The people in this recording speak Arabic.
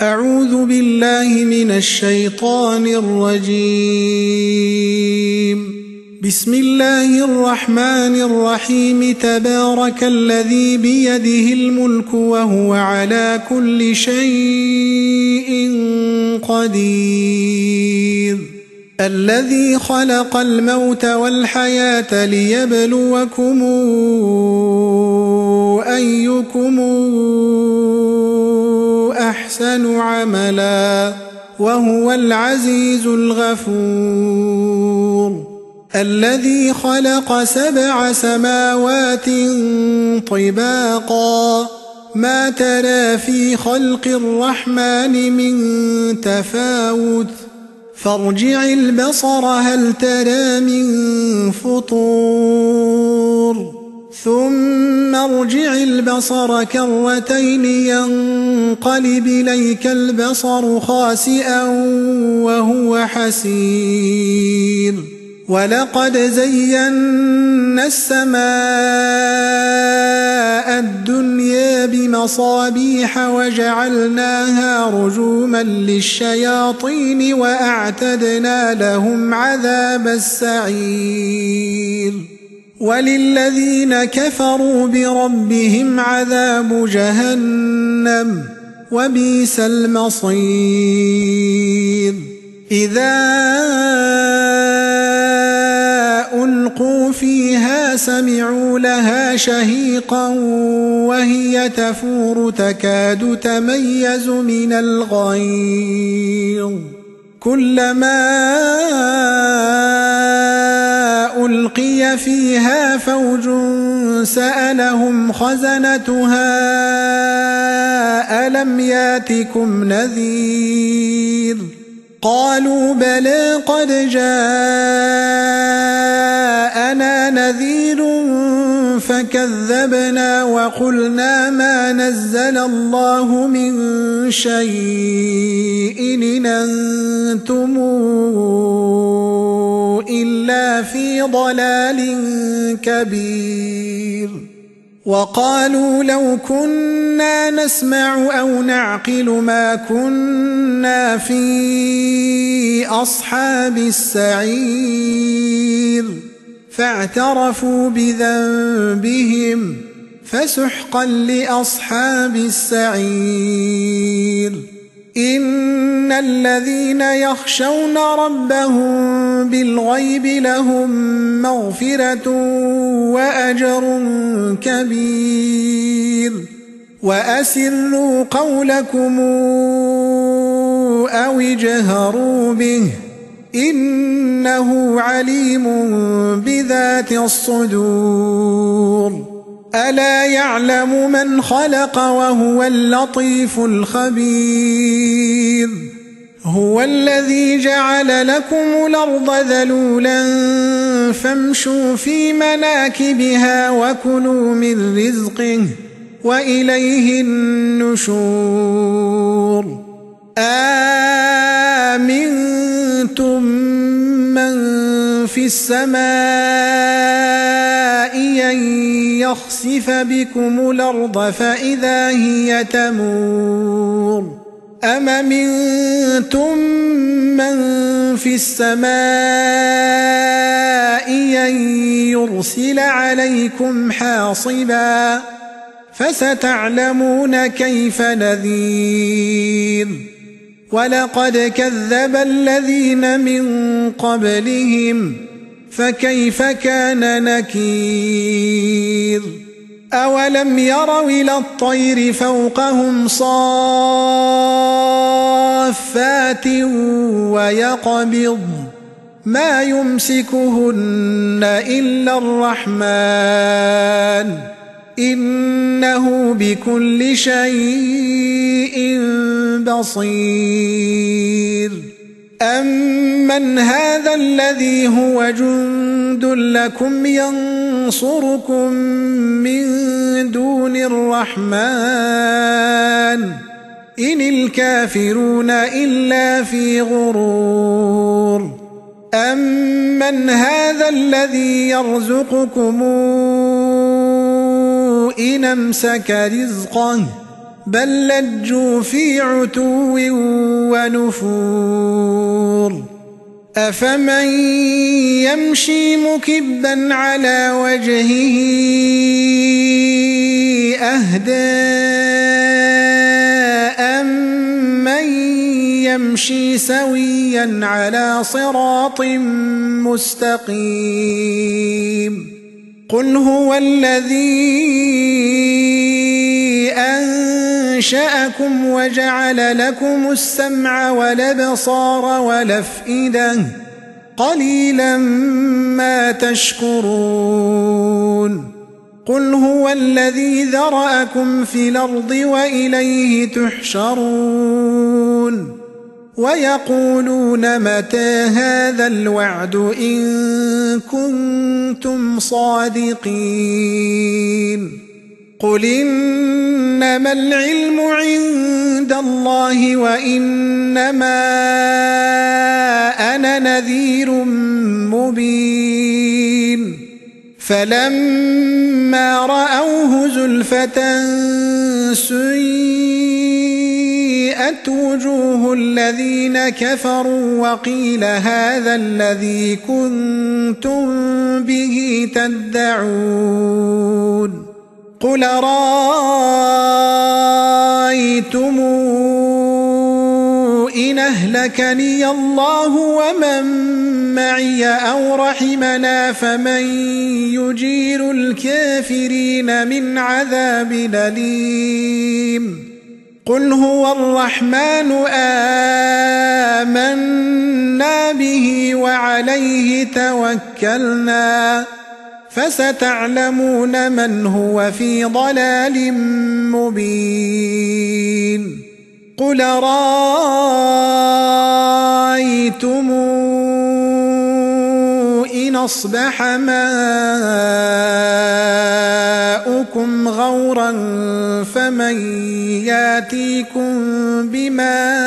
أعوذ بالله من الشيطان الرجيم. بسم الله الرحمن الرحيم. تبارك الذي بيده الملك وهو على كل شيء قدير. الذي خلق الموت والحياة ليبلوكم أيكم أحسن عملا وهو العزيز الغفور. الذي خلق 7 سماوات طباقا ما ترى في خلق الرحمن من تفاوت فارجع البصر هل ترى من فطور ثم ارجع البصر كرتين ينقلب إليك البصر خاسئا وهو حسير. ولقد زينا السماء الدنيا بمصابيح وجعلناها رجوما للشياطين وأعتدنا لهم عذاب السعير. وللذين كفروا بربهم عذاب جهنم وبئس المصير. إذا ألقوا فيها سمعوا لها شهيقا وهي تفور تكاد تميز من الغيظ. كلما ألقي فيها فوج سألهم خزنتها ألم ياتكم نذير قالوا بلى قد جاءنا نذير فكذبنا وقلنا ما نزل الله من شيء إن أنتم إلا في ضلال كبير. وقالوا لو كنا نسمع أو نعقل ما كنا في أصحاب السعير فاعترفوا بذنبهم فسحقا لأصحاب السعير. إن الذين يخشون ربهم بالغيب لهم مغفرة وأجر كبير. وأسروا قولكم أو اجهروا به إنه عليم بذات الصدور. ألا يعلم من خلق وهو اللطيف الخبير. هو الذي جعل لكم الأرض ذلولا فامشوا في مناكبها وكلوا من رزقه وإليه النشور. آمنتم من في السماء أن يخسف بكم الأرض فإذا هي تمور أم أمنتم من في السماء أن يرسل عليكم حاصبا فستعلمون كيف نذير. ولقد كذب الذين من قبلهم فكيف كان نكير. أولم يروا إلى الطير فوقهم صافات ويقبض ما يمسكهن إلا الرحمن إنه بكل شيء بصير. أمن هذا الذي هو جند لكم ينصركم من دون الرحمن إن الكافرون إلا في غرور. أمن هذا الذي يرزقكم إن أمسك رزقه بل لجوا في عتو ونفور أفمن يمشي مكبا على وجهه أهدى أمن يمشي سويا على صراط مستقيم قل هو الذي أنشأكم وجعل لكم السمع والأبصار والأفئدة قليلا ما تشكرون قل هو الذي ذرأكم في الأرض وإليه تحشرون ويقولون متى هذا الوعد إن كنتم صادقين قل إنما العلم عند الله وإنما أنا نذير مبين فلما رأوه زلفة سيئت وجوه الذين كفروا وقيل هذا الذي كنتم به تدعون قل رأيتم إن أهلكني الله ومن معي أو رحمنا فمن يجير الكافرين من عذاب أليم قل هو الرحمن آمنا به وعليه توكلنا فستعلمون من هو في ضلال مبين قل رأيتم إن أصبح ماؤكم غورا فمن ياتيكم بماء